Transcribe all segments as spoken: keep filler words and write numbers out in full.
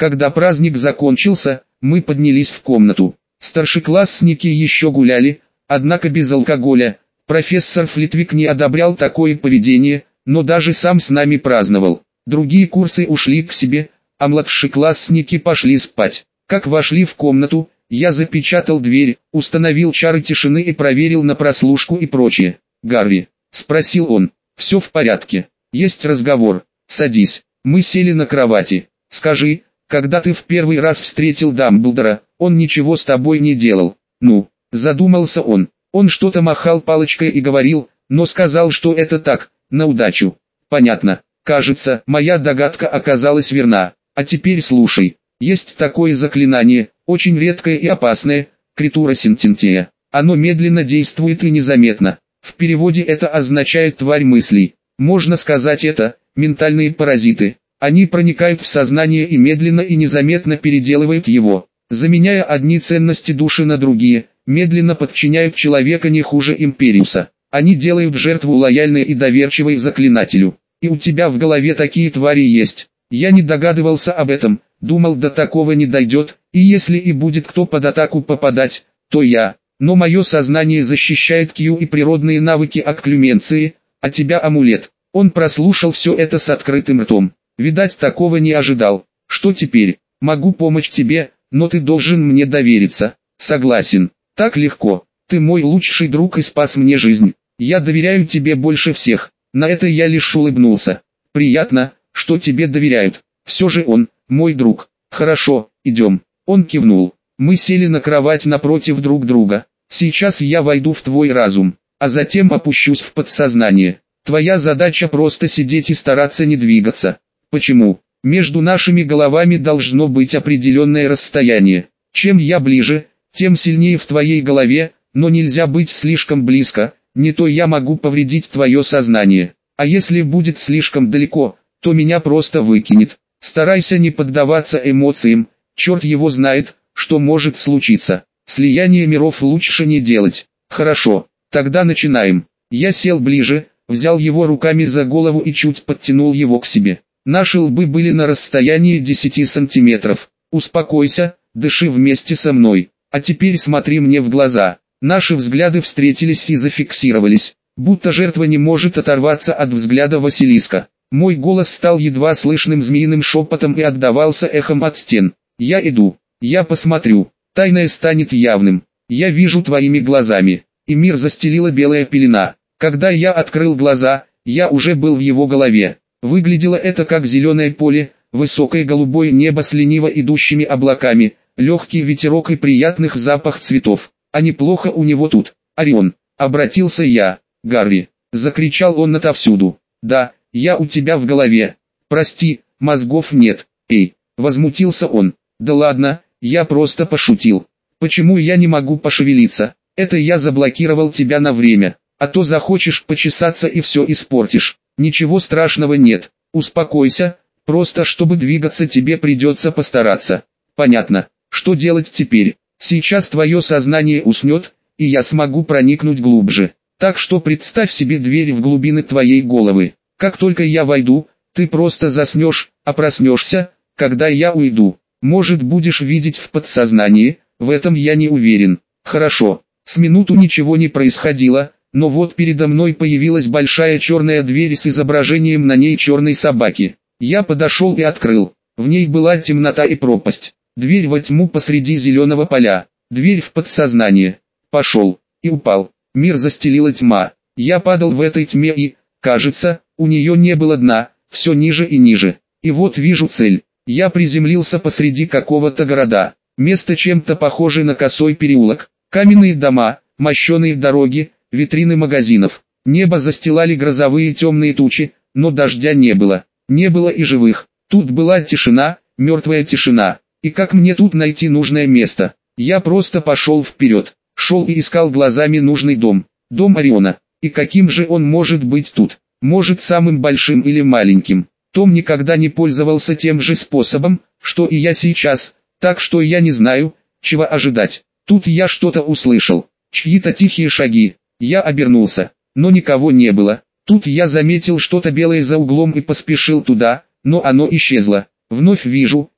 Когда праздник закончился, мы поднялись в комнату. Старшеклассники еще гуляли, однако без алкоголя. Профессор Флитвик не одобрял такое поведение, но даже сам с нами праздновал. Другие курсы ушли к себе, а младшеклассники пошли спать. Как вошли в комнату, я запечатал дверь, установил чары тишины и проверил на прослушку и прочее. «Гарри», — спросил он, — «все в порядке? Есть разговор. Садись». Мы сели на кровати. «Скажи, когда ты в первый раз встретил Дамблдора, он ничего с тобой не делал?» «Ну», — задумался он. Он что-то махал палочкой и говорил, но сказал, что это так, на удачу. «Понятно. Кажется, моя догадка оказалась верна. А теперь слушай. Есть такое заклинание, очень редкое и опасное, критура сентентия. Оно медленно действует и незаметно. В переводе это означает тварь мыслей. Можно сказать это, ментальные паразиты. Они проникают в сознание и медленно и незаметно переделывают его, заменяя одни ценности души на другие, медленно подчиняют человека не хуже Империуса. Они делают жертву лояльной и доверчивой заклинателю. И у тебя в голове такие твари есть. Я не догадывался об этом, думал, до такого не дойдет, и если и будет кто под атаку попадать, то я. Но мое сознание защищает Кью и природные навыки окклюменции, а тебя амулет. Он прослушал все это с открытым ртом. Видать, такого не ожидал. Что теперь? Могу помочь тебе, но ты должен мне довериться. Согласен. Так легко. Ты мой лучший друг и спас мне жизнь. Я доверяю тебе больше всех. На это я лишь улыбнулся. Приятно, что тебе доверяют. Все же он, мой друг. Хорошо, идем. Он кивнул. Мы сели на кровать напротив друг друга. Сейчас я войду в твой разум, а затем опущусь в подсознание. Твоя задача просто сидеть и стараться не двигаться. Почему? Между нашими головами должно быть определенное расстояние. Чем я ближе, тем сильнее в твоей голове, но нельзя быть слишком близко, не то я могу повредить твое сознание. А если будет слишком далеко, то меня просто выкинет. Старайся не поддаваться эмоциям, черт его знает, что может случиться. Слияние миров лучше не делать. Хорошо, тогда начинаем. Я сел ближе, взял его руками за голову и чуть подтянул его к себе. Наши лбы были на расстоянии десяти сантиметров. Успокойся, дыши вместе со мной. А теперь смотри мне в глаза. Наши взгляды встретились и зафиксировались, будто жертва не может оторваться от взгляда Василиска. Мой голос стал едва слышным змеиным шепотом и отдавался эхом от стен. Я иду, я посмотрю, тайное станет явным. Я вижу твоими глазами. И мир застелила белая пелена. Когда я открыл глаза, я уже был в его голове. Выглядело это как зеленое поле, высокое голубое небо с лениво идущими облаками, легкий ветерок и приятных запах цветов. А неплохо у него тут. Орион, обратился я. Гарри, закричал он отовсюду. Да, я у тебя в голове. Прости, мозгов нет. Эй, возмутился он. Да ладно, я просто пошутил. Почему я не могу пошевелиться? Это я заблокировал тебя на время. А то захочешь почесаться и все испортишь. Ничего страшного нет. Успокойся, просто чтобы двигаться тебе придется постараться. Понятно. Что делать теперь? Сейчас твое сознание уснет, и я смогу проникнуть глубже. Так что представь себе дверь в глубины твоей головы. Как только я войду, ты просто заснешь, а проснешься, когда я уйду. Может, будешь видеть в подсознании, в этом я не уверен. Хорошо. С минуту ничего не происходило, но вот передо мной появилась большая черная дверь с изображением на ней черной собаки. Я подошел и открыл. В ней была темнота и пропасть. Дверь во тьму посреди зеленого поля. Дверь в подсознание. Пошел. И упал. Мир застелила тьма. Я падал в этой тьме и, кажется, у нее не было дна, все ниже и ниже. И вот вижу цель. Я приземлился посреди какого-то города. Место чем-то похоже на косой переулок. Каменные дома, мощеные дороги, витрины магазинов. Небо застилали грозовые темные тучи, но дождя не было. Не было и живых. Тут была тишина, мертвая тишина. И как мне тут найти нужное место? Я просто пошел вперед. Шел и искал глазами нужный дом. Дом Ориона. И каким же он может быть тут? Может, самым большим или маленьким? Том никогда не пользовался тем же способом, что и я сейчас, так что я не знаю, чего ожидать. Тут я что-то услышал. Чьи-то тихие шаги. Я обернулся, но никого не было. Тут я заметил что-то белое за углом и поспешил туда, но оно исчезло. Вновь вижу,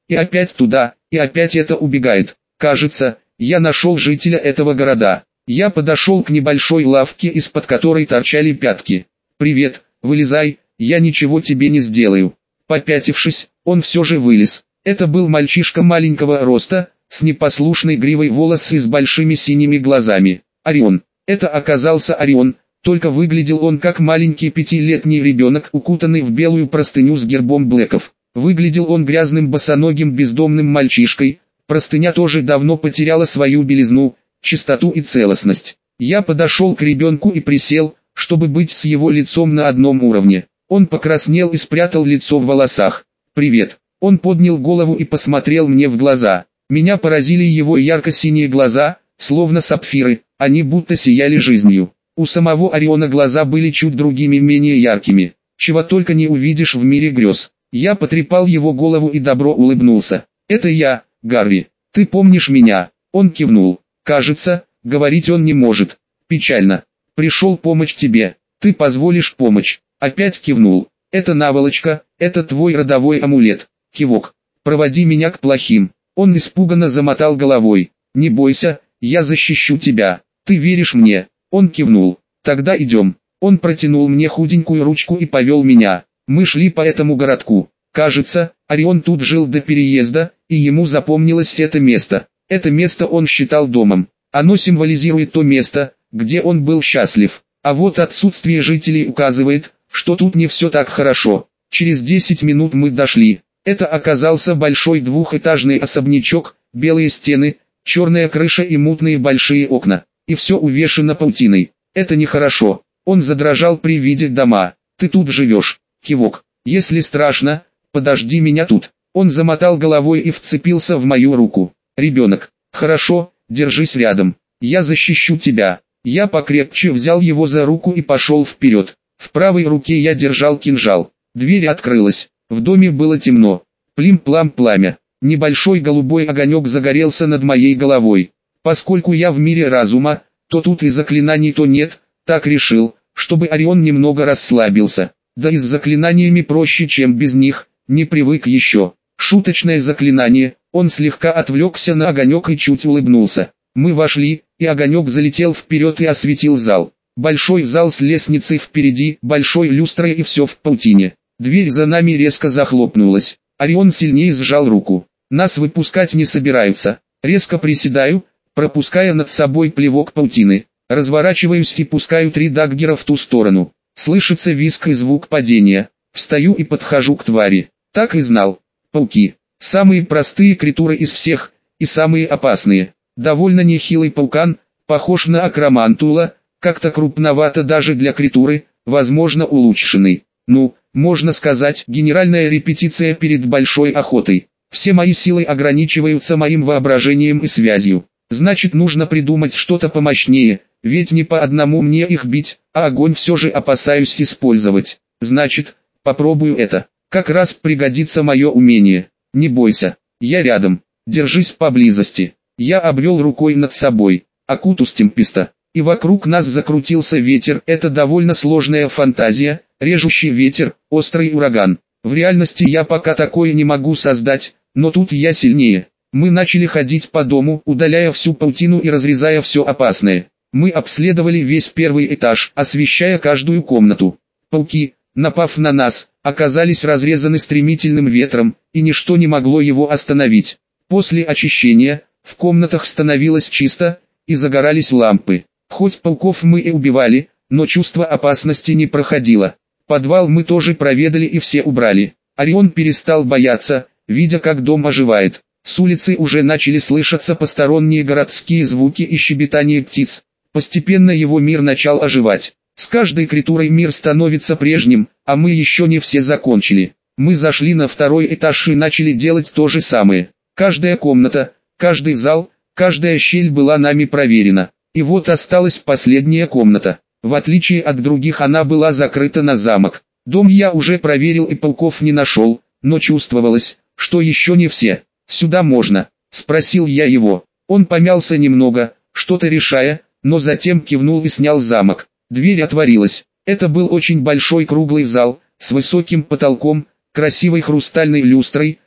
и опять туда, и опять это убегает. Кажется, я нашел жителя этого города. Я подошел к небольшой лавке, из-под которой торчали пятки. «Привет, вылезай, я ничего тебе не сделаю». Попятившись, он все же вылез. Это был мальчишка маленького роста, с непослушной гривой волос и с большими синими глазами. Орион. Это оказался Орион, только выглядел он как маленький пятилетний ребенок, укутанный в белую простыню с гербом Блэков. Выглядел он грязным босоногим бездомным мальчишкой, простыня тоже давно потеряла свою белизну, чистоту и целостность. Я подошел к ребенку и присел, чтобы быть с его лицом на одном уровне. Он покраснел и спрятал лицо в волосах. «Привет». Он поднял голову и посмотрел мне в глаза. Меня поразили его ярко-синие глаза, словно сапфиры, они будто сияли жизнью. У самого Ориона глаза были чуть другими, менее яркими. Чего только не увидишь в мире грез. Я потрепал его голову и добро улыбнулся. «Это я, Гарри. Ты помнишь меня?» Он кивнул. «Кажется, говорить он не может. Печально. Пришел помочь тебе. Ты позволишь помочь?» Опять кивнул. «Это наволочка, это твой родовой амулет». Кивок. «Проводи меня к плохим». Он испуганно замотал головой. «Не бойся, я защищу тебя. Ты веришь мне?» Он кивнул. «Тогда идем». Он протянул мне худенькую ручку и повел меня. Мы шли по этому городку. Кажется, Орион тут жил до переезда, и ему запомнилось это место. Это место он считал домом. Оно символизирует то место, где он был счастлив. А вот отсутствие жителей указывает, что тут не все так хорошо. Через десять минут мы дошли. Это оказался большой двухэтажный особнячок, белые стены, черная крыша и мутные большие окна. И все увешано паутиной. Это нехорошо. Он задрожал при виде дома. «Ты тут живешь?» Кивок. «Если страшно, подожди меня тут». Он замотал головой и вцепился в мою руку. «Ребенок. Хорошо, держись рядом. Я защищу тебя». Я покрепче взял его за руку и пошел вперед. В правой руке я держал кинжал. Дверь открылась. В доме было темно. Плим-плам пламя. Небольшой голубой огонек загорелся над моей головой. Поскольку я в мире разума, то тут и заклинаний то нет, так решил, чтобы Орион немного расслабился. Да и с заклинаниями проще, чем без них, не привык еще. Шуточное заклинание, он слегка отвлекся на огонек и чуть улыбнулся. Мы вошли, и огонек залетел вперед и осветил зал. Большой зал с лестницей впереди, большой люстрой и все в паутине. Дверь за нами резко захлопнулась. Орион сильнее сжал руку. Нас выпускать не собираются. Резко приседаю, пропуская над собой плевок паутины. Разворачиваюсь и пускаю три даггера в ту сторону. Слышится визг и звук падения. Встаю и подхожу к твари. Так и знал. Пауки. Самые простые критуры из всех, и самые опасные. Довольно нехилый паукан, похож на акромантула, как-то крупновато даже для критуры, возможно улучшенный. Ну, можно сказать, генеральная репетиция перед большой охотой. Все мои силы ограничиваются моим воображением и связью. Значит, нужно придумать что-то помощнее, ведь не по одному мне их бить, а огонь все же опасаюсь использовать. Значит, попробую это. Как раз пригодится мое умение. Не бойся, я рядом. Держись поблизости. Я обвел рукой над собой. Акутус темписта. И вокруг нас закрутился ветер. Это довольно сложная фантазия. Режущий ветер, острый ураган. В реальности я пока такое не могу создать, но тут я сильнее. Мы начали ходить по дому, удаляя всю паутину и разрезая все опасное. Мы обследовали весь первый этаж, освещая каждую комнату. Пауки, напав на нас, оказались разрезаны стремительным ветром, и ничто не могло его остановить. После очищения, в комнатах становилось чисто, и загорались лампы. Хоть пауков мы и убивали, но чувство опасности не проходило. Подвал мы тоже проведали и все убрали. Орион перестал бояться, видя как дом оживает. С улицы уже начали слышаться посторонние городские звуки и щебетание птиц. Постепенно его мир начал оживать. С каждой критурой мир становится прежним, а мы еще не все закончили. Мы зашли на второй этаж и начали делать то же самое. Каждая комната, каждый зал, каждая щель была нами проверена. И вот осталась последняя комната. В отличие от других она была закрыта на замок. Дом я уже проверил и пауков не нашел, но чувствовалось, что еще не все. «Сюда можно?» – спросил я его. Он помялся немного, что-то решая, но затем кивнул и снял замок. Дверь отворилась. Это был очень большой круглый зал, с высоким потолком, красивой хрустальной люстрой,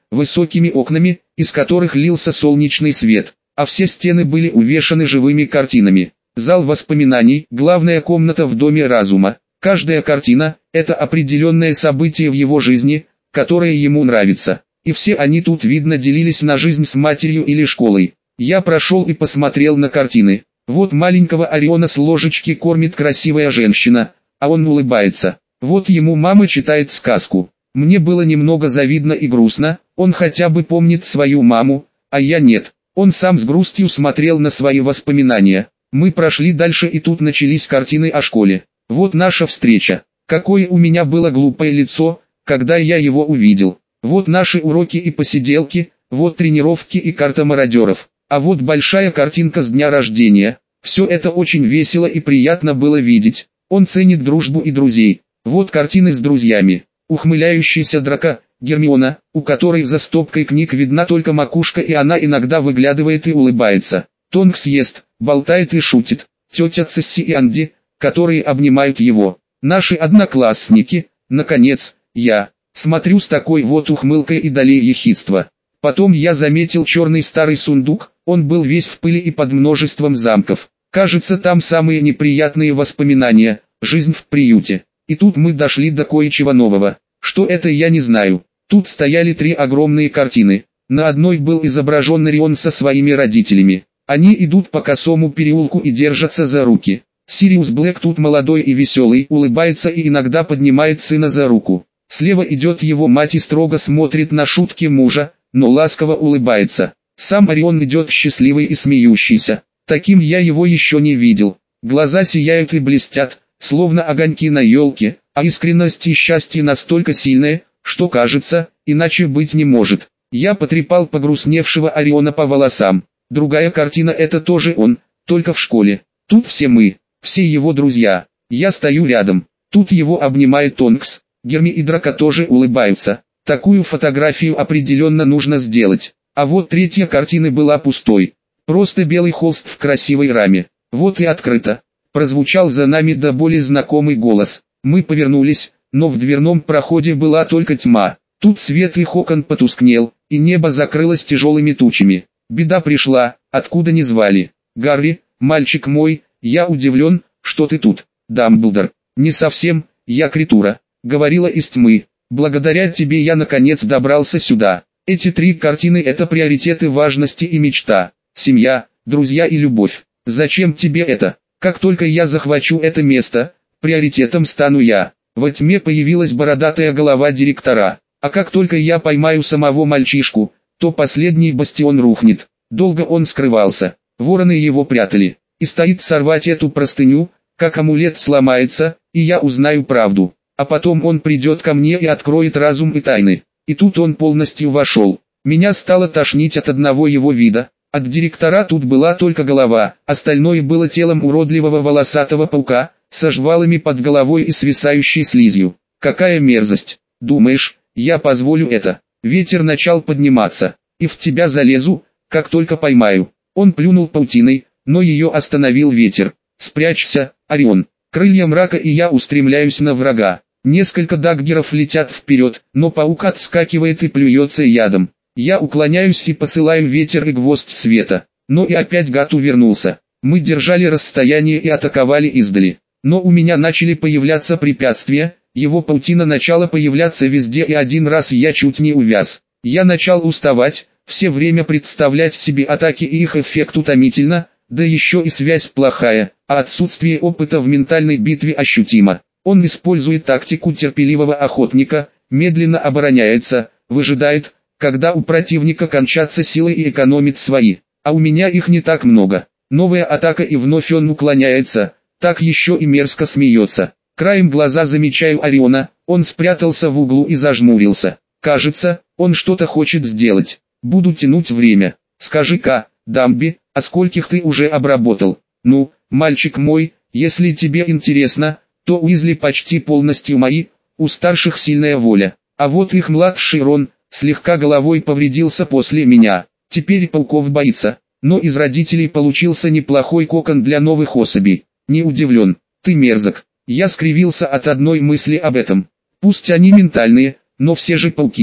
высокими окнами, из которых лился солнечный свет, а все стены были увешаны живыми картинами. Зал воспоминаний, главная комната в доме разума. Каждая картина – это определенное событие в его жизни, которое ему нравится. И все они тут видно делились на жизнь с матерью или школой. Я прошел и посмотрел на картины. Вот маленького Ориона с ложечки кормит красивая женщина, а он улыбается. Вот ему мама читает сказку. Мне было немного завидно и грустно, он хотя бы помнит свою маму, а я нет. Он сам с грустью смотрел на свои воспоминания. Мы прошли дальше, и тут начались картины о школе. Вот наша встреча. Какое у меня было глупое лицо, когда я его увидел. Вот наши уроки и посиделки, вот тренировки и карта мародеров. А вот большая картинка с дня рождения. Все это очень весело и приятно было видеть. Он ценит дружбу и друзей. Вот картины с друзьями. Ухмыляющийся Драко, Гермиона, у которой за стопкой книг видна только макушка, и она иногда выглядывает и улыбается. Тонкс ест, болтает и шутит. Тетя Цесси и Анди, которые обнимают его. Наши одноклассники, наконец, я. Смотрю с такой вот ухмылкой и долей ехидства. Потом я заметил черный старый сундук, он был весь в пыли и под множеством замков. Кажется, там самые неприятные воспоминания, жизнь в приюте. И тут мы дошли до кое-чего нового. Что это, я не знаю. Тут стояли три огромные картины. На одной был изображен Орион со своими родителями. Они идут по косому переулку и держатся за руки. Сириус Блэк тут молодой и веселый, улыбается и иногда поднимает сына за руку. Слева идет его мать и строго смотрит на шутки мужа, но ласково улыбается. Сам Орион идет счастливый и смеющийся. Таким я его еще не видел. Глаза сияют и блестят, словно огоньки на елке, а искренность и счастье настолько сильное, что кажется, иначе быть не может. Я потрепал погрустневшего Ориона по волосам. Другая картина — это тоже он, только в школе. Тут все мы, все его друзья. Я стою рядом. Тут его обнимает Тонкс. Герми и Драко тоже улыбаются. Такую фотографию определенно нужно сделать. А вот третья картина была пустой. Просто белый холст в красивой раме. Вот и открыто. Прозвучал за нами до боли знакомый голос. Мы повернулись, но в дверном проходе была только тьма. Тут свет их окон потускнел, и небо закрылось тяжелыми тучами. Беда пришла, откуда не звали. Гарри, мальчик мой, я удивлен, что ты тут. Дамблдор. Не совсем, я Критура. Говорила из тьмы. Благодаря тебе я наконец добрался сюда. Эти три картины — это приоритеты важности и мечта. Семья, друзья и любовь. Зачем тебе это? Как только я захвачу это место, приоритетом стану я. Во тьме появилась бородатая голова директора. А как только я поймаю самого мальчишку, то последний бастион рухнет. Долго он скрывался. Вороны его прятали. И стоит сорвать эту простыню, как амулет сломается, и я узнаю правду. А потом он придет ко мне и откроет разум и тайны. И тут он полностью вошел. Меня стало тошнить от одного его вида. От директора тут была только голова, остальное было телом уродливого волосатого паука, со жвалами под головой и свисающей слизью. Какая мерзость! Думаешь, я позволю это? Ветер начал подниматься. И в тебя залезу, как только поймаю. Он плюнул паутиной, но ее остановил ветер. Спрячься, Орион. Крылья мрака, и я устремляюсь на врага. Несколько даггеров летят вперед, но паук отскакивает и плюется ядом. Я уклоняюсь и посылаю ветер и гвоздь света. Но и опять гад увернулся. Мы держали расстояние и атаковали издали. Но у меня начали появляться препятствия, его паутина начала появляться везде, и один раз я чуть не увяз. Я начал уставать, все время представлять себе атаки и их эффект утомительно, да еще и связь плохая, а отсутствие опыта в ментальной битве ощутимо. Он использует тактику терпеливого охотника, медленно обороняется, выжидает, когда у противника кончатся силы, и экономит свои. А у меня их не так много. Новая атака, и вновь он уклоняется, так еще и мерзко смеется. Краем глаза замечаю Ориона, он спрятался в углу и зажмурился. Кажется, он что-то хочет сделать. Буду тянуть время. Скажи-ка, Дамби, а скольких ты уже обработал? Ну, мальчик мой, если тебе интересно, то Уизли почти полностью мои, у старших сильная воля. А вот их младший Рон, слегка головой повредился после меня. Теперь пауков боится. Но из родителей получился неплохой кокон для новых особей. Не удивлен, ты мерзок. Я скривился от одной мысли об этом. Пусть они ментальные, но все же пауки.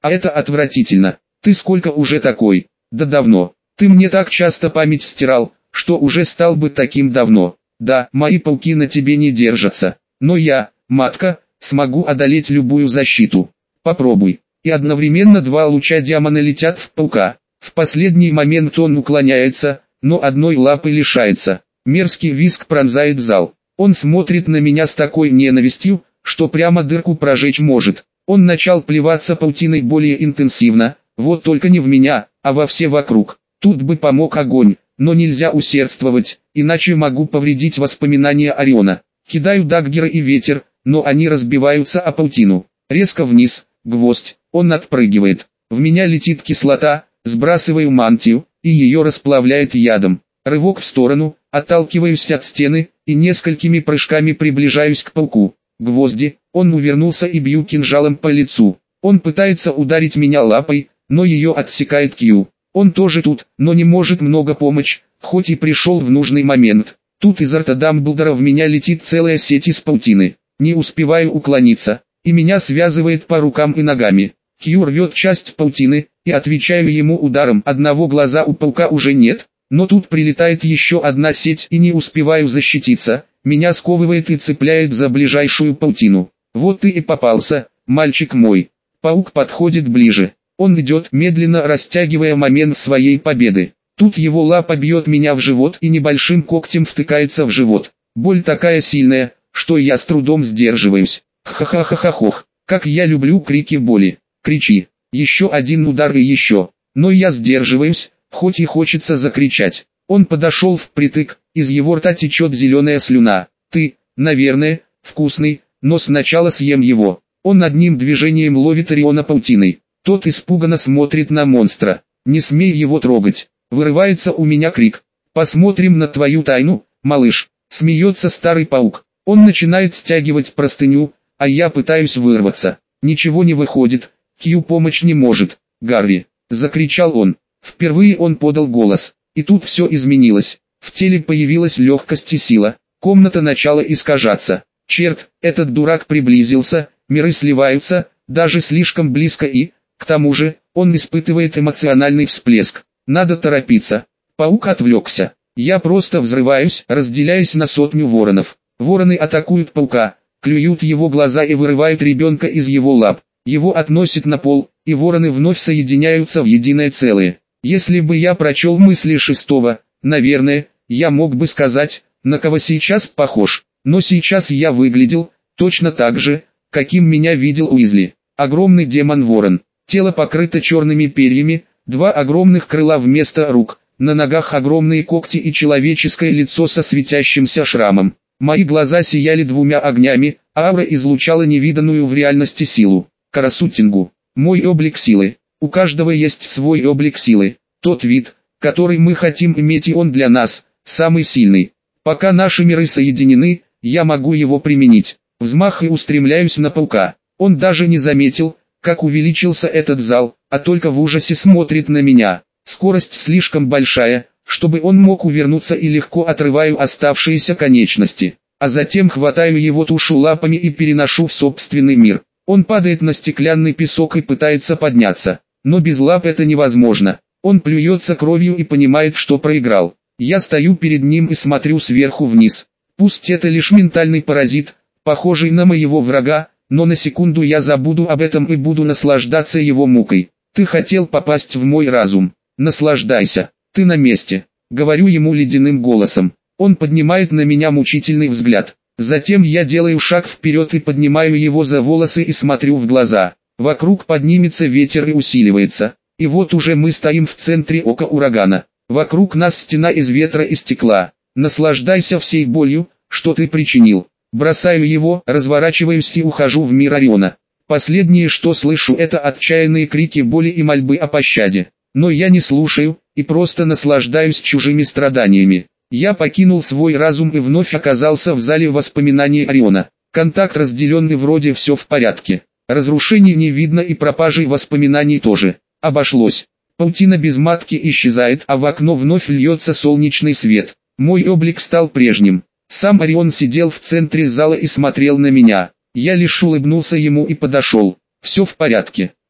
А это отвратительно. Ты сколько уже такой? Да давно. Ты мне так часто память стирал, что уже стал бы таким давно. Да, мои пауки на тебе не держатся. Но я, матка, смогу одолеть любую защиту. Попробуй. И одновременно два луча демона летят в паука. В последний момент он уклоняется, но одной лапы лишается. Мерзкий визг пронзает зал. Он смотрит на меня с такой ненавистью, что прямо дырку прожечь может. Он начал плеваться паутиной более интенсивно, вот только не в меня, а во все вокруг. Тут бы помог огонь, но нельзя усердствовать, иначе могу повредить воспоминания Ориона. Кидаю даггеры и ветер, но они разбиваются о паутину. Резко вниз, гвоздь, он отпрыгивает. В меня летит кислота, сбрасываю мантию, и ее расплавляет ядом. Рывок в сторону, отталкиваюсь от стены, и несколькими прыжками приближаюсь к пауку. Гвозди, он увернулся и бью кинжалом по лицу. Он пытается ударить меня лапой, но ее отсекает Кью. Он тоже тут, но не может много помочь, хоть и пришел в нужный момент. Тут изо рта Дамблдора в меня летит целая сеть из паутины. Не успеваю уклониться, и меня связывает по рукам и ногами. Кью рвет часть паутины, и отвечаю ему ударом. Одного глаза у паука уже нет, но тут прилетает еще одна сеть и не успеваю защититься. Меня сковывает и цепляет за ближайшую паутину. Вот ты и попался, мальчик мой. Паук подходит ближе. Он идет, медленно растягивая момент своей победы. Тут его лапа бьет меня в живот и небольшим когтем втыкается в живот. Боль такая сильная, что я с трудом сдерживаюсь. Ха-ха-ха-ха-хох, как я люблю крики боли. Кричи. Еще один удар и еще. Но я сдерживаюсь, хоть и хочется закричать. Он подошел впритык, из его рта течет зеленая слюна. Ты, наверное, вкусный, но сначала съем его. Он одним движением ловит Ориона паутиной. Тот испуганно смотрит на монстра. Не смей его трогать. Вырывается у меня крик. Посмотрим на твою тайну, малыш. Смеется старый паук. Он начинает стягивать простыню, а я пытаюсь вырваться. Ничего не выходит. Кью помочь не может. Гарри, закричал он. Впервые он подал голос. И тут все изменилось. В теле появилась легкость и сила. Комната начала искажаться. Черт, этот дурак приблизился, миры сливаются, даже слишком близко и, к тому же, он испытывает эмоциональный всплеск. Надо торопиться. Паук отвлекся. Я просто взрываюсь, разделяясь на сотню воронов. Вороны атакуют паука, клюют его глаза и вырывают ребенка из его лап. Его относят на пол, и вороны вновь соединяются в единое целое. Если бы я прочел мысли шестого, наверное, я мог бы сказать, на кого сейчас похож. Но сейчас я выглядел точно так же, каким меня видел Уизли. Огромный демон-ворон. Тело покрыто черными перьями, два огромных крыла вместо рук, на ногах огромные когти и человеческое лицо со светящимся шрамом. Мои глаза сияли двумя огнями, а аура излучала невиданную в реальности силу. Карасутингу. Мой облик силы. У каждого есть свой облик силы. Тот вид, который мы хотим иметь, и он для нас самый сильный. Пока наши миры соединены, я могу его применить. Взмах и устремляюсь на паука. Он даже не заметил, как увеличился этот зал, а только в ужасе смотрит на меня. Скорость слишком большая, чтобы он мог увернуться, и легко отрываю оставшиеся конечности. А затем хватаю его тушу лапами и переношу в собственный мир. Он падает на стеклянный песок и пытается подняться. Но без лап это невозможно. Он плюется кровью и понимает, что проиграл. Я стою перед ним и смотрю сверху вниз. Пусть это лишь ментальный паразит, похожий на моего врага, но на секунду я забуду об этом и буду наслаждаться его мукой. Ты хотел попасть в мой разум. Наслаждайся. Ты на месте. Говорю ему ледяным голосом. Он поднимает на меня мучительный взгляд. Затем я делаю шаг вперед и поднимаю его за волосы и смотрю в глаза. Вокруг поднимется ветер и усиливается. И вот уже мы стоим в центре ока урагана. Вокруг нас стена из ветра и стекла. Наслаждайся всей болью, что ты причинил. Бросаю его, разворачиваюсь и ухожу в мир Ориона. Последнее, что слышу, это отчаянные крики боли и мольбы о пощаде. Но я не слушаю, и просто наслаждаюсь чужими страданиями. Я покинул свой разум и вновь оказался в зале воспоминаний Ориона. Контакт разделенный, вроде все в порядке. Разрушений не видно и пропажей воспоминаний тоже. Обошлось. Паутина без матки исчезает, а в окно вновь льется солнечный свет. Мой облик стал прежним. Сам Орион сидел в центре зала и смотрел на меня. Я лишь улыбнулся ему и подошел. Все в порядке.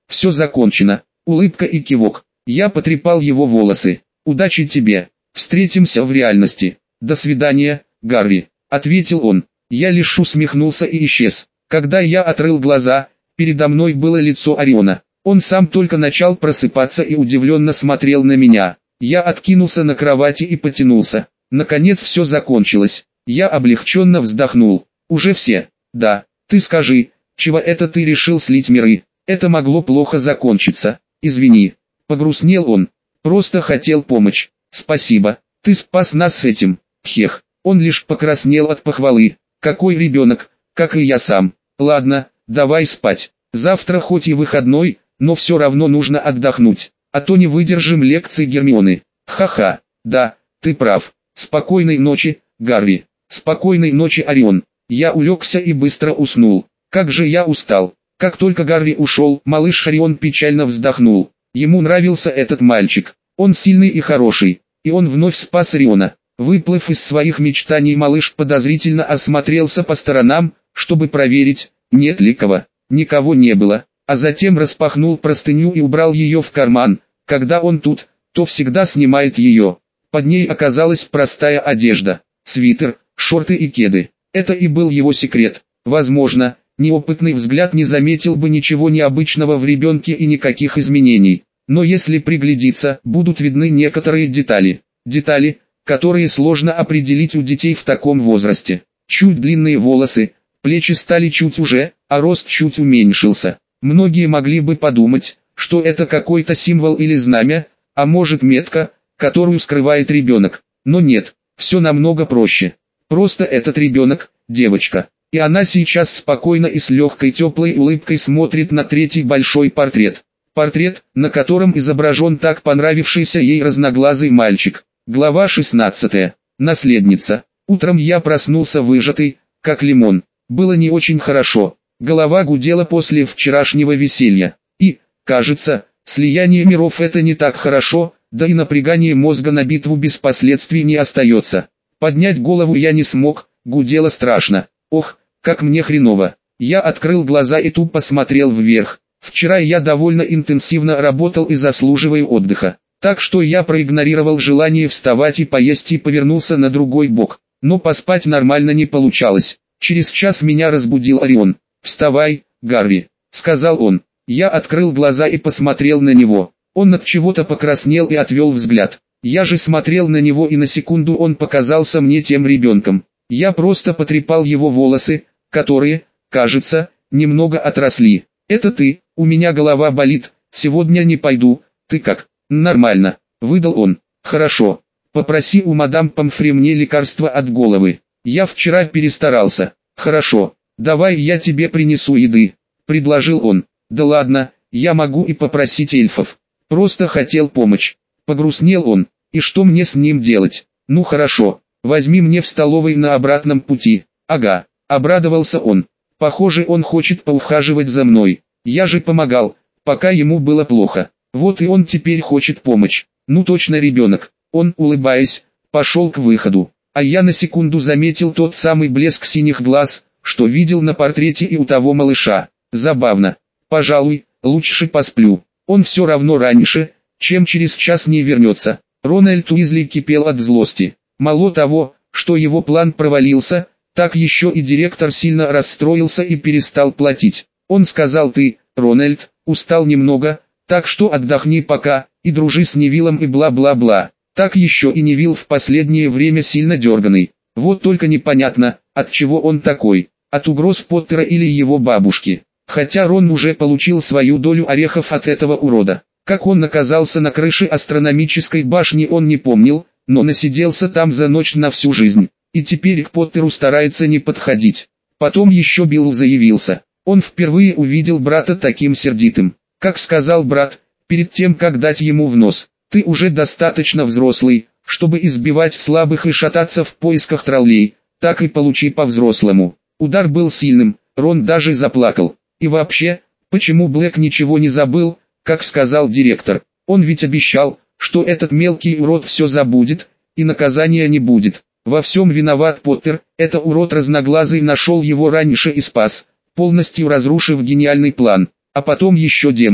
Все закончено. Улыбка и кивок. Я потрепал его волосы. Удачи тебе. Встретимся в реальности. До свидания, Гарри, ответил он. Я лишь усмехнулся и исчез. Когда я открыл глаза, передо мной было лицо Ориона. Он сам только начал просыпаться и удивленно смотрел на меня. Я откинулся на кровати и потянулся. Наконец все закончилось. Я облегченно вздохнул. Уже все. Да, ты скажи, чего это ты решил слить миры? Это могло плохо закончиться. Извини. Погрустнел он. Просто хотел помочь. Спасибо. Ты спас нас с этим. Хех. Он лишь покраснел от похвалы. Какой ребенок, как и я сам. Ладно, давай спать. Завтра хоть и выходной, но все равно нужно отдохнуть. А то не выдержим лекции Гермионы. Ха-ха. Да, ты прав. Спокойной ночи, Гарри. Спокойной ночи, Орион. Я улегся и быстро уснул. Как же я устал. Как только Гарри ушел, малыш Орион печально вздохнул. Ему нравился этот мальчик. Он сильный и хороший. И он вновь спас Ориона. Выплыв из своих мечтаний, малыш подозрительно осмотрелся по сторонам, чтобы проверить, нет ли кого. Никого не было. А затем распахнул простыню и убрал ее в карман. Когда он тут, то всегда снимает ее. Под ней оказалась простая одежда. Свитер, шорты и кеды. Это и был его секрет. Возможно, неопытный взгляд не заметил бы ничего необычного в ребенке и никаких изменений. Но если приглядеться, будут видны некоторые детали. Детали, которые сложно определить у детей в таком возрасте. Чуть длинные волосы, плечи стали чуть уже, а рост чуть уменьшился. Многие могли бы подумать, что это какой-то символ или знамя, а может метка, которую скрывает ребенок. Но нет, все намного проще. Просто этот ребенок – девочка. И она сейчас спокойно и с легкой теплой улыбкой смотрит на третий большой портрет. Портрет, на котором изображен так понравившийся ей разноглазый мальчик. Глава шестнадцатая. Наследница. Утром я проснулся выжатый, как лимон. Было не очень хорошо. Голова гудела после вчерашнего веселья. И, кажется, слияние миров это не так хорошо, да и напрягание мозга на битву без последствий не остается. Поднять голову я не смог, гудело страшно. Ох, как мне хреново. Я открыл глаза и тупо смотрел вверх. Вчера я довольно интенсивно работал и заслуживаю отдыха. Так что я проигнорировал желание вставать и поесть и повернулся на другой бок. Но поспать нормально не получалось. Через час меня разбудил Орион. «Вставай, Гарри», — сказал он. Я открыл глаза и посмотрел на него. Он от чего-то покраснел и отвел взгляд. Я же смотрел на него, и на секунду он показался мне тем ребенком. Я просто потрепал его волосы, которые, кажется, немного отросли. «Это ты, у меня голова болит, сегодня не пойду, ты как?» «Нормально», — выдал он. «Хорошо. Попроси у мадам Помфри мне лекарство от головы. Я вчера перестарался». «Хорошо. Давай я тебе принесу еды», — предложил он. «Да ладно, я могу и попросить эльфов. Просто хотел помочь». Погрустнел он. «И что мне с ним делать?» «Ну хорошо, возьми мне в столовой на обратном пути». «Ага», — обрадовался он. «Похоже, он хочет поухаживать за мной. Я же помогал, пока ему было плохо. Вот и он теперь хочет помочь. Ну точно ребенок». Он, улыбаясь, пошел к выходу. А я на секунду заметил тот самый блеск синих глаз, что видел на портрете и у того малыша. Забавно. Пожалуй, лучше посплю. Он все равно раньше, чем через час не вернется. Рональд Уизли кипел от злости. Мало того, что его план провалился, так еще и директор сильно расстроился и перестал платить. Он сказал: «Ты, Рональд, устал немного, так что отдохни пока, и дружи с Невиллом и бла-бла-бла». Так еще и Невилл в последнее время сильно дерганый. Вот только непонятно, от чего он такой. От угроз Поттера или его бабушки. Хотя Рон уже получил свою долю орехов от этого урода. Как он оказался на крыше астрономической башни, он не помнил, но насиделся там за ночь на всю жизнь. И теперь к Поттеру старается не подходить. Потом еще Билл заявился. Он впервые увидел брата таким сердитым. Как сказал брат, перед тем как дать ему в нос: «Ты уже достаточно взрослый, чтобы избивать слабых и шататься в поисках троллей, так и получи по-взрослому». Удар был сильным, Рон даже заплакал. И вообще, почему Блэк ничего не забыл, как сказал директор? Он ведь обещал, что этот мелкий урод все забудет, и наказания не будет. Во всем виноват Поттер, это урод разноглазый нашел его раньше и спас, полностью разрушив гениальный план. А потом еще демон.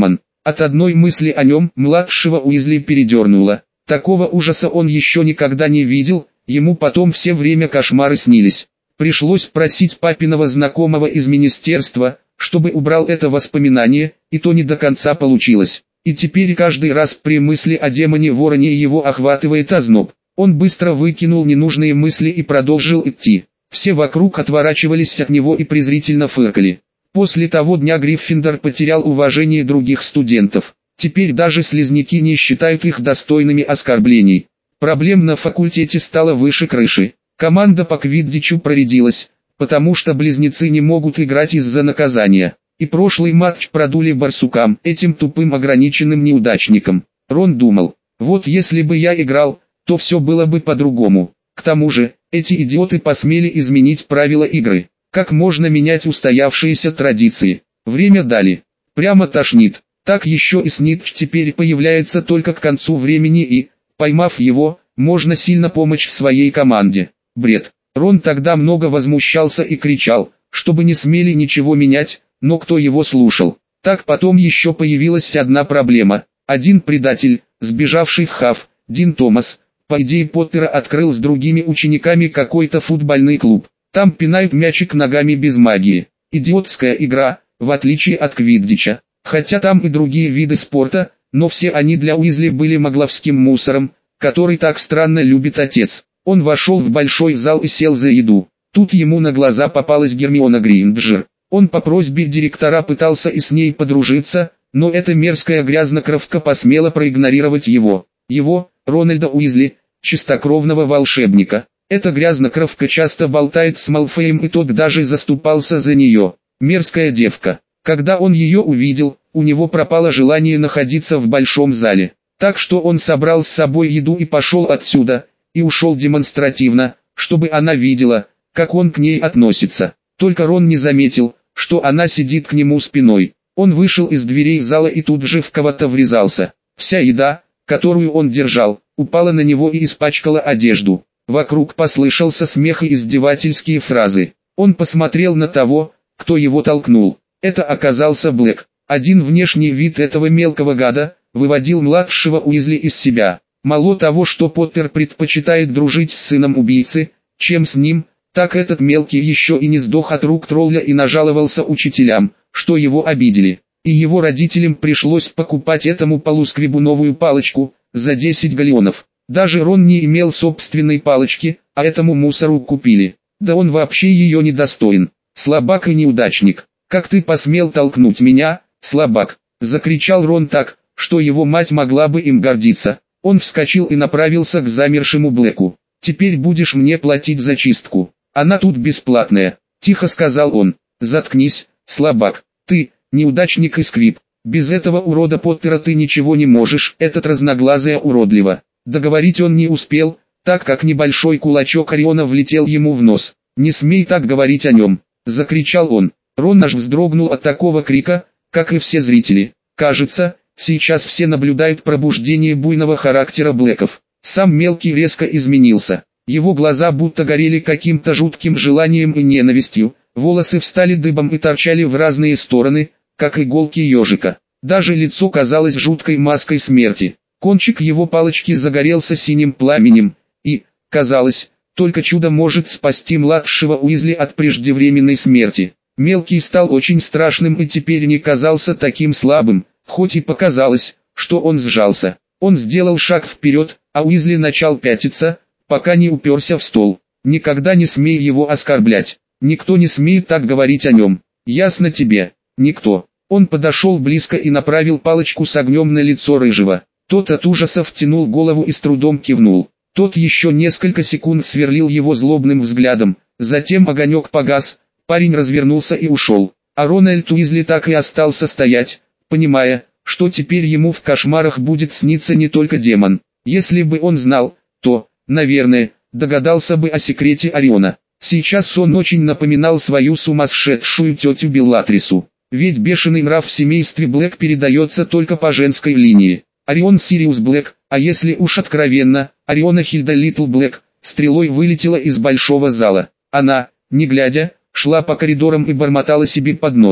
От одной мысли о нем младшего Уизли передернуло. Такого ужаса он еще никогда не видел, ему потом все время кошмары снились. Пришлось просить папиного знакомого из министерства, чтобы убрал это воспоминание, и то не до конца получилось. И теперь каждый раз при мысли о демоне-вороне его охватывает озноб. Он быстро выкинул ненужные мысли и продолжил идти. Все вокруг отворачивались от него и презрительно фыркали. После того дня Гриффиндор потерял уважение других студентов. Теперь даже слизняки не считают их достойными оскорблений. Проблем на факультете стало выше крыши. Команда по квиддичу проредилась, потому что близнецы не могут играть из-за наказания. И прошлый матч продули барсукам, этим тупым ограниченным неудачникам. Рон думал, вот если бы я играл, то все было бы по-другому. К тому же, эти идиоты посмели изменить правила игры. Как можно менять устоявшиеся традиции? Время дали. Прямо тошнит. Так еще и Снитч теперь появляется только к концу времени и, поймав его, можно сильно помочь своей команде. Бред. Рон тогда много возмущался и кричал, чтобы не смели ничего менять, но кто его слушал? Так потом еще появилась одна проблема. Один предатель, сбежавший в Хав, Дин Томас, по идее Поттера открыл с другими учениками какой-то футбольный клуб. Там пинают мячик ногами без магии. Идиотская игра, в отличие от квиддича. Хотя там и другие виды спорта, но все они для Уизли были магловским мусором, который так странно любит отец. Он вошел в большой зал и сел за еду. Тут ему на глаза попалась Гермиона Грейнджер. Он по просьбе директора пытался и с ней подружиться, но эта мерзкая грязнокровка посмела проигнорировать его. Его, Рональда Уизли, чистокровного волшебника. Эта грязнокровка часто болтает с Малфоем, и тот даже заступался за нее. Мерзкая девка. Когда он ее увидел, у него пропало желание находиться в большом зале. Так что он собрал с собой еду и пошел отсюда, и ушел демонстративно, чтобы она видела, как он к ней относится. Только Рон не заметил, что она сидит к нему спиной. Он вышел из дверей зала и тут же в кого-то врезался. Вся еда, которую он держал, упала на него и испачкала одежду. Вокруг послышался смех и издевательские фразы. Он посмотрел на того, кто его толкнул. Это оказался Блэк. Один внешний вид этого мелкого гада выводил младшего Уизли из себя. Мало того, что Поттер предпочитает дружить с сыном убийцы, чем с ним, так этот мелкий еще и не сдох от рук тролля и нажаловался учителям, что его обидели. И его родителям пришлось покупать этому полускребу новую палочку за десять галлеонов. Даже Рон не имел собственной палочки, а этому мусору купили. Да он вообще ее не достоин. Слабак и неудачник. «Как ты посмел толкнуть меня, слабак?» — закричал Рон так, что его мать могла бы им гордиться. Он вскочил и направился к замершему Блэку. «Теперь будешь мне платить за чистку. Она тут бесплатная», — тихо сказал он. «Заткнись, слабак. Ты, неудачник и сквиб. Без этого урода Поттера ты ничего не можешь». Этот разноглазая уродливо. Договорить он не успел, так как небольшой кулачок Ориона влетел ему в нос. «Не смей так говорить о нем», — закричал он. Рон аж вздрогнул от такого крика, как и все зрители. Кажется, сейчас все наблюдают пробуждение буйного характера Блэков. Сам мелкий резко изменился. Его глаза будто горели каким-то жутким желанием и ненавистью, волосы встали дыбом и торчали в разные стороны, как иголки ежика. Даже лицо казалось жуткой маской смерти. Кончик его палочки загорелся синим пламенем, и, казалось, только чудо может спасти младшего Уизли от преждевременной смерти. Мелкий стал очень страшным и теперь не казался таким слабым, хоть и показалось, что он сжался. Он сделал шаг вперед, а Уизли начал пятиться, пока не уперся в стол. «Никогда не смей его оскорблять. Никто не смеет так говорить о нем. Ясно тебе? Никто». Он подошел близко и направил палочку с огнем на лицо рыжего. Тот от ужаса втянул голову и с трудом кивнул. Тот еще несколько секунд сверлил его злобным взглядом, затем огонек погас. Парень развернулся и ушел, а Рональд Уизли так и остался стоять, понимая, что теперь ему в кошмарах будет сниться не только демон. Если бы он знал, то, наверное, догадался бы о секрете Ориона. Сейчас он очень напоминал свою сумасшедшую тетю Беллатрису, ведь бешеный нрав в семействе Блэк передается только по женской линии. Орион Сириус Блэк, а если уж откровенно, Ориона Хильда Литл Блэк, стрелой вылетела из большого зала. Она, не глядя, шла по коридорам и бормотала себе под нос.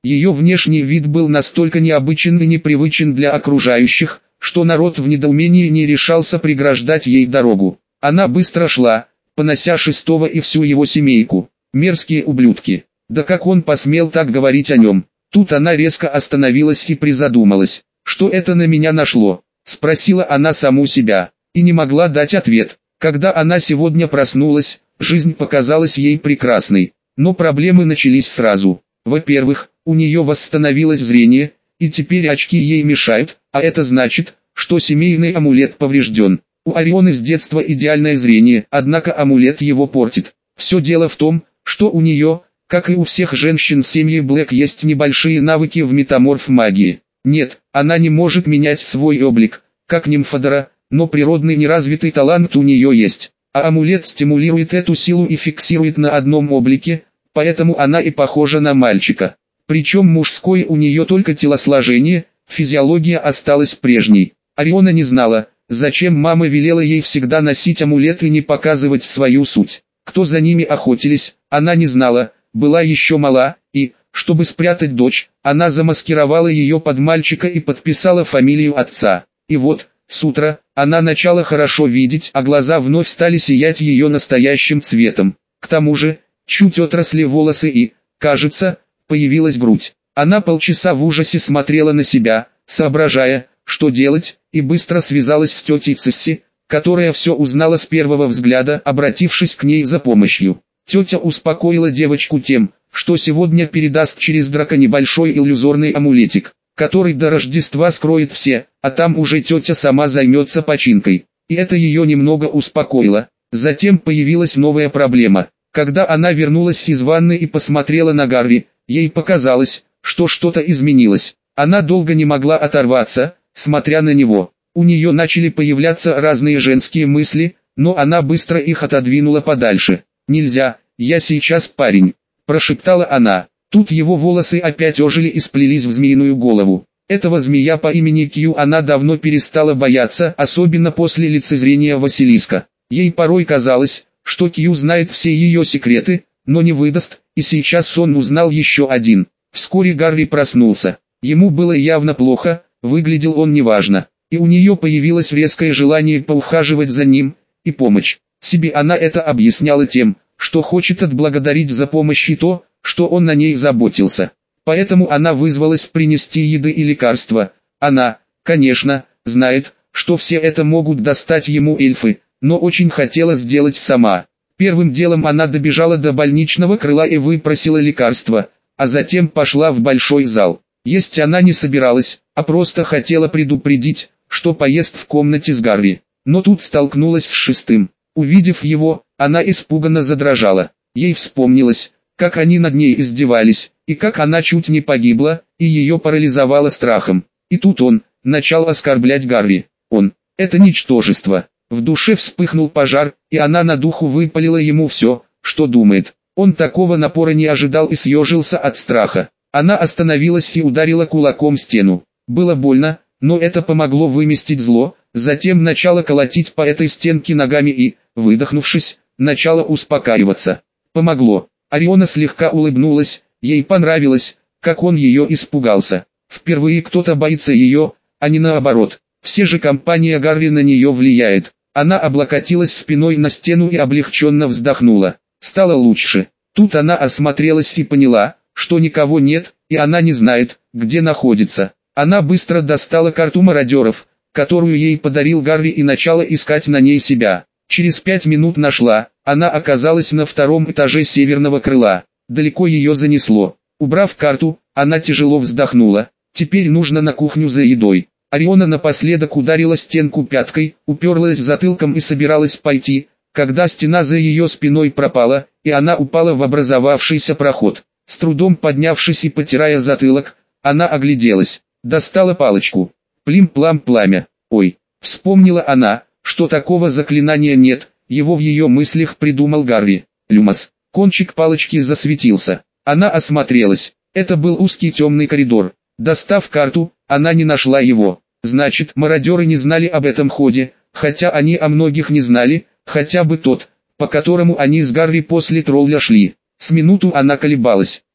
Ее внешний вид был настолько необычен и непривычен для окружающих, что народ в недоумении не решался преграждать ей дорогу. Она быстро шла, понося шестого и всю его семейку. Мерзкие ублюдки. Да как он посмел так говорить о нем? Тут она резко остановилась и призадумалась. Что это на меня нашло? Спросила она саму себя. И не могла дать ответ. Когда она сегодня проснулась, жизнь показалась ей прекрасной. Но проблемы начались сразу. Во-первых, у нее восстановилось зрение, и теперь очки ей мешают, а это значит, что семейный амулет поврежден. У Орионы с детства идеальное зрение, однако амулет его портит. Все дело в том, что у нее, как и у всех женщин семьи Блэк, есть небольшие навыки в метаморф-магии. Нет, она не может менять свой облик, как нимфодора, но природный неразвитый талант у нее есть. А амулет стимулирует эту силу и фиксирует на одном облике, поэтому она и похожа на мальчика. Причем мужское у нее только телосложение, физиология осталась прежней. Ориона не знала, зачем мама велела ей всегда носить амулет и не показывать свою суть. Кто за ними охотились, она не знала, была еще мала, и, чтобы спрятать дочь, она замаскировала ее под мальчика и подписала фамилию отца. И вот, с утра, она начала хорошо видеть, а глаза вновь стали сиять ее настоящим цветом. К тому же, чуть отросли волосы и, кажется, появилась грудь. Она полчаса в ужасе смотрела на себя, соображая, что делать, и быстро связалась с тетей Цисси, которая все узнала с первого взгляда, обратившись к ней за помощью. Тетя успокоила девочку тем, что сегодня передаст через драка небольшой иллюзорный амулетик, который до Рождества скроет все, а там уже тетя сама займется починкой. И это ее немного успокоило. Затем появилась новая проблема. Когда она вернулась из ванны и посмотрела на Гарри, ей показалось, что что-то изменилось. Она долго не могла оторваться, смотря на него. У нее начали появляться разные женские мысли, но она быстро их отодвинула подальше. «Нельзя, я сейчас парень», – прошептала она. Тут его волосы опять ожили и сплелись в змеиную голову. Этого змея по имени Кью она давно перестала бояться, особенно после лицезрения Василиска. Ей порой казалось, что Кью знает все ее секреты, но не выдаст, и сейчас он узнал еще один. Вскоре Гарри проснулся. Ему было явно плохо, выглядел он неважно. И у нее появилось резкое желание поухаживать за ним, и помочь. Себе она это объясняла тем, что хочет отблагодарить за помощь и то, что он о ней заботился. Поэтому она вызвалась принести еды и лекарства. Она, конечно, знает, что все это могут достать ему эльфы, но очень хотела сделать сама. Первым делом она добежала до больничного крыла и выпросила лекарства, а затем пошла в большой зал. Есть она не собиралась, а просто хотела предупредить, что поест в комнате с Гарри. Но тут столкнулась с шестым. Увидев его, она испуганно задрожала. Ей вспомнилось, как они над ней издевались, и как она чуть не погибла, и ее парализовало страхом. И тут он начал оскорблять Гарри. Он, это ничтожество. В душе вспыхнул пожар, и она на духу выпалила ему все, что думает. Он такого напора не ожидал и съежился от страха. Она остановилась и ударила кулаком в стену. Было больно, но это помогло выместить зло, затем начала колотить по этой стенке ногами и, выдохнувшись, начала успокаиваться. Помогло. Ориона слегка улыбнулась, ей понравилось, как он ее испугался. Впервые кто-то боится ее, а не наоборот. Все же компания Гарри на нее влияет. Она облокотилась спиной на стену и облегченно вздохнула. Стало лучше. Тут она осмотрелась и поняла, что никого нет, и она не знает, где находится. Она быстро достала карту мародеров, которую ей подарил Гарри, и начала искать на ней себя. Через пять минут нашла, она оказалась на втором этаже северного крыла. Далеко ее занесло. Убрав карту, она тяжело вздохнула. Теперь нужно на кухню за едой. Ориона напоследок ударила стенку пяткой, уперлась затылком и собиралась пойти, когда стена за ее спиной пропала, и она упала в образовавшийся проход. С трудом поднявшись и потирая затылок, она огляделась. Достала палочку. Плим-плам-пламя. Ой, вспомнила она, что такого заклинания нет, его в ее мыслях придумал Гарри. Люмос. Кончик палочки засветился. Она осмотрелась. Это был узкий темный коридор. Достав карту, она не нашла его. Значит, мародеры не знали об этом ходе, хотя они о многих не знали, хотя бы тот, по которому они с Гарри после тролля шли. С минуту она колебалась.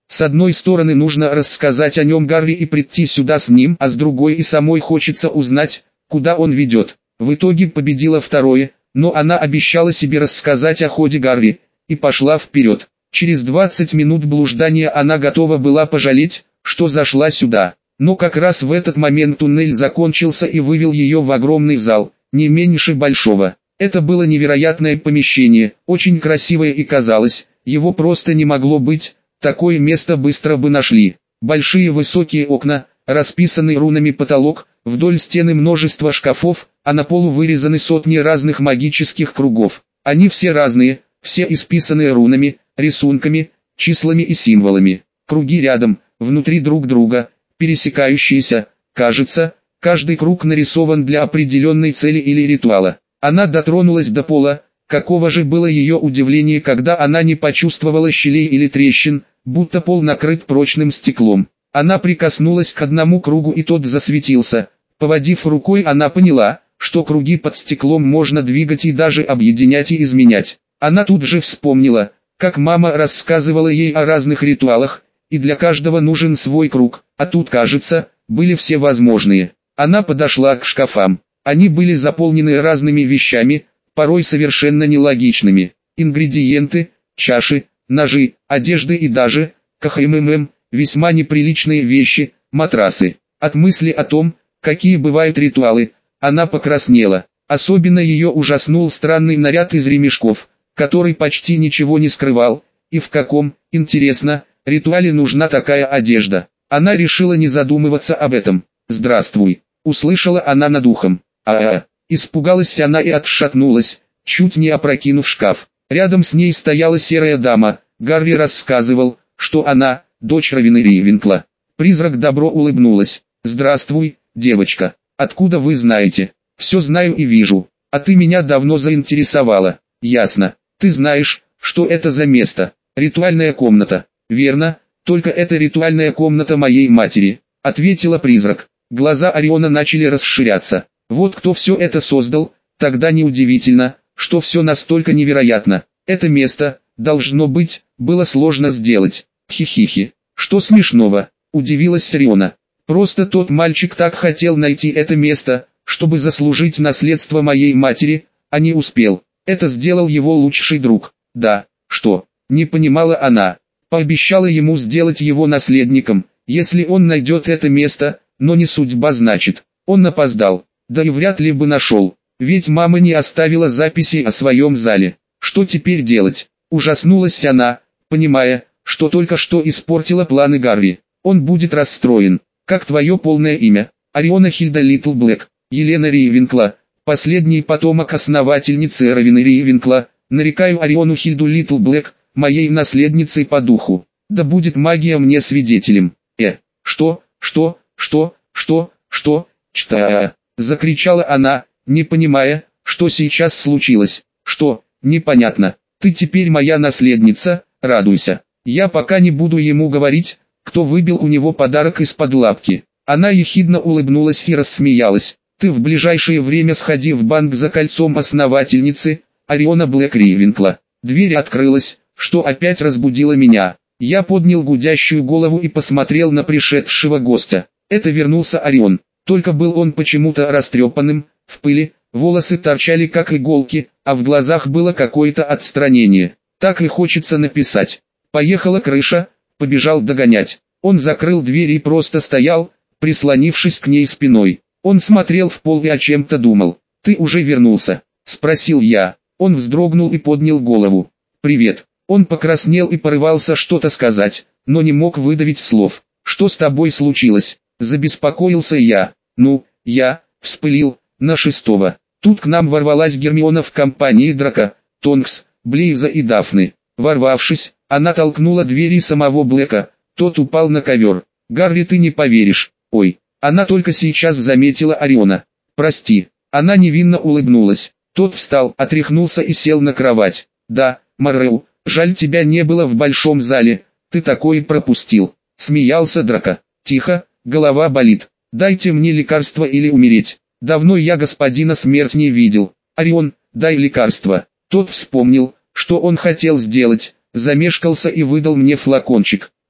С одной стороны нужно рассказать о нем Гарри и прийти сюда с ним, а с другой и самой хочется узнать, куда он ведет. В итоге победило второе, но она обещала себе рассказать о ходе Гарри, и пошла вперед. Через двадцать минут блуждания она готова была пожалеть, что зашла сюда. Но как раз в этот момент туннель закончился и вывел ее в огромный зал, не меньше большого. Это было невероятное помещение, очень красивое, и казалось, его просто не могло быть, такое место быстро бы нашли. Большие высокие окна, расписанный рунами потолок, вдоль стены множество шкафов, а на полу вырезаны сотни разных магических кругов. Они все разные, все исписанные рунами, рисунками, числами и символами. Круги рядом, внутри друг друга, пересекающиеся, кажется, каждый круг нарисован для определенной цели или ритуала. Она дотронулась до пола, каково же было ее удивление, когда она не почувствовала щелей или трещин, будто пол накрыт прочным стеклом. Она прикоснулась к одному кругу, и тот засветился. Поводив рукой, она поняла, что круги под стеклом можно двигать и даже объединять и изменять. Она тут же вспомнила, как мама рассказывала ей о разных ритуалах, и для каждого нужен свой круг, а тут, кажется, были все возможные. Она подошла к шкафам. Они были заполнены разными вещами, порой совершенно нелогичными. Ингредиенты, чаши, ножи, одежды и даже, КХММ, весьма неприличные вещи, матрасы. От мысли о том, какие бывают ритуалы, она покраснела. Особенно ее ужаснул странный наряд из ремешков, который почти ничего не скрывал, и в каком, интересно, ритуале нужна такая одежда. Она решила не задумываться об этом. «Здравствуй», — услышала она над ухом. А-а-а, испугалась она и отшатнулась, чуть не опрокинув шкаф. Рядом с ней стояла серая дама. Гарри рассказывал, что она, дочь Равины Ривенкла. Призрак добро улыбнулась. «Здравствуй, девочка. Откуда вы знаете?» «Все знаю и вижу. А ты меня давно заинтересовала». «Ясно. Ты знаешь, что это за место?» «Ритуальная комната». «Верно, только это ритуальная комната моей матери», — ответила призрак. Глаза Ориона начали расширяться. Вот кто все это создал, тогда неудивительно, что все настолько невероятно. Это место, должно быть, было сложно сделать. Хи-хи-хи. Что смешного? Удивилась Ориона. Просто тот мальчик так хотел найти это место, чтобы заслужить наследство моей матери, а не успел. Это сделал его лучший друг. Да, что? Не понимала она. Пообещала ему сделать его наследником, если он найдет это место, но не судьба, значит. Он опоздал. Да и вряд ли бы нашел, ведь мама не оставила записи о своем зале. Что теперь делать? Ужаснулась она, понимая, что только что испортила планы Гарри. Он будет расстроен. Как твое полное имя? Ориона Хильда Литлблэк, Елена Ривенкла, последний потомок основательницы Равины Ривенкла. Нарекаю Ориону Хильду Литлблэк, моей наследницей по духу. Да будет магия мне свидетелем. Э, что, что, что, что, что, чта. Закричала она, не понимая, что сейчас случилось. Что, непонятно. Ты теперь моя наследница, радуйся. Я пока не буду ему говорить, кто выбил у него подарок из-под лапки. Она ехидно улыбнулась и рассмеялась. Ты в ближайшее время сходи в банк за кольцом основательницы, Ориона Блэк Ривенкла. Дверь открылась, что опять разбудило меня. Я поднял гудящую голову и посмотрел на пришедшего гостя. Это вернулся Орион. Только был он почему-то растрепанным, в пыли, волосы торчали как иголки, а в глазах было какое-то отстранение. Так и хочется написать. Поехала крыша, побежал догонять. Он закрыл дверь и просто стоял, прислонившись к ней спиной. Он смотрел в пол и о чем-то думал. «Ты уже вернулся?» – спросил я. Он вздрогнул и поднял голову. «Привет». Он покраснел и порывался что-то сказать, но не мог выдавить слов. «Что с тобой случилось?» – забеспокоился я. «Ну, я», – вспылил, – «на шестого». Тут к нам ворвалась Гермиона в компании Драка, Тонкс, Блейза и Дафны. Ворвавшись, она толкнула двери самого Блэка, тот упал на ковер. «Гарри, ты не поверишь». «Ой». Она только сейчас заметила Ориона. «Прости». Она невинно улыбнулась. Тот встал, отряхнулся и сел на кровать. «Да, Марреу, жаль, тебя не было в большом зале, ты такое пропустил», — смеялся Драко. «Тихо, голова болит. Дайте мне лекарство или умереть. Давно я господина смерть не видел. Орион, дай лекарство». Тот вспомнил, что он хотел сделать, замешкался и выдал мне флакончик.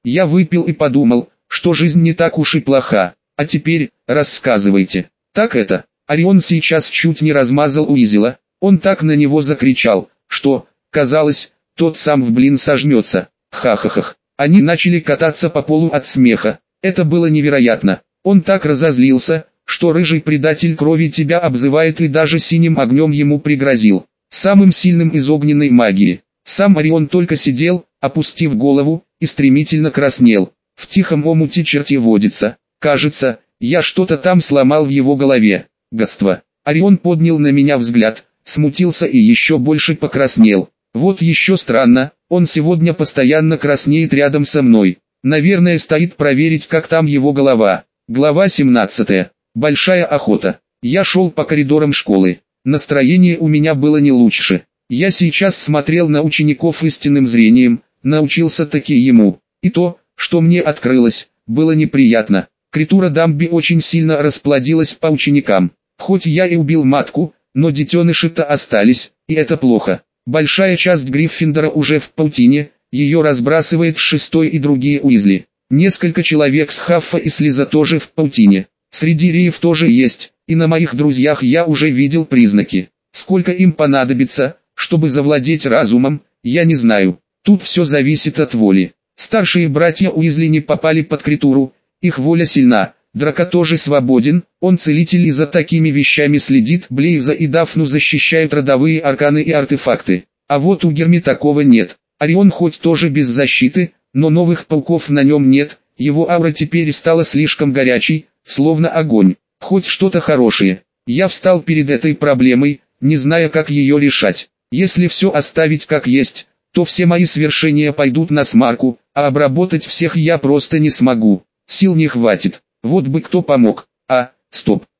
Я выпил и подумал, что жизнь не так уж и плоха. А теперь, рассказывайте. Так это, Орион сейчас чуть не размазал Уизела. Он так на него закричал, что, казалось, тот сам в блин сожмется. Ха-ха-ха. Они начали кататься по полу от смеха. Это было невероятно. Он так разозлился, что рыжий предатель крови тебя обзывает и даже синим огнем ему пригрозил. Самым сильным из огненной магии. Сам Орион только сидел, опустив голову, и стремительно краснел. В тихом омуте черти водится. Кажется, я что-то там сломал в его голове. Гадство. Орион поднял на меня взгляд, смутился и еще больше покраснел. Вот еще странно, он сегодня постоянно краснеет рядом со мной. Наверное, стоит проверить, как там его голова. Глава семнадцатая. Большая охота. Я шел по коридорам школы. Настроение у меня было не лучше. Я сейчас смотрел на учеников истинным зрением, научился таки ему. И то, что мне открылось, было неприятно. Критура Дамби очень сильно расплодилась по ученикам. Хоть я и убил матку, но детеныши-то остались, и это плохо. Большая часть Гриффиндора уже в паутине, ее разбрасывает шестой и другие Уизли. Несколько человек с Хаффа и Слиза тоже в паутине. Среди Риев тоже есть, и на моих друзьях я уже видел признаки. Сколько им понадобится, чтобы завладеть разумом, я не знаю. Тут все зависит от воли. Старшие братья Уизли не попали под Критуру, их воля сильна. Драко тоже свободен, он целитель и за такими вещами следит. Блейза и Дафну защищают родовые арканы и артефакты. А вот у Герми такого нет. Орион хоть тоже без защиты, но новых пауков на нем нет, его аура теперь стала слишком горячей, словно огонь. Хоть что-то хорошее. Я встал перед этой проблемой, не зная, как ее решать. Если все оставить как есть, то все мои свершения пойдут на смарку, а обработать всех я просто не смогу. Сил не хватит. Вот бы кто помог. А, стоп.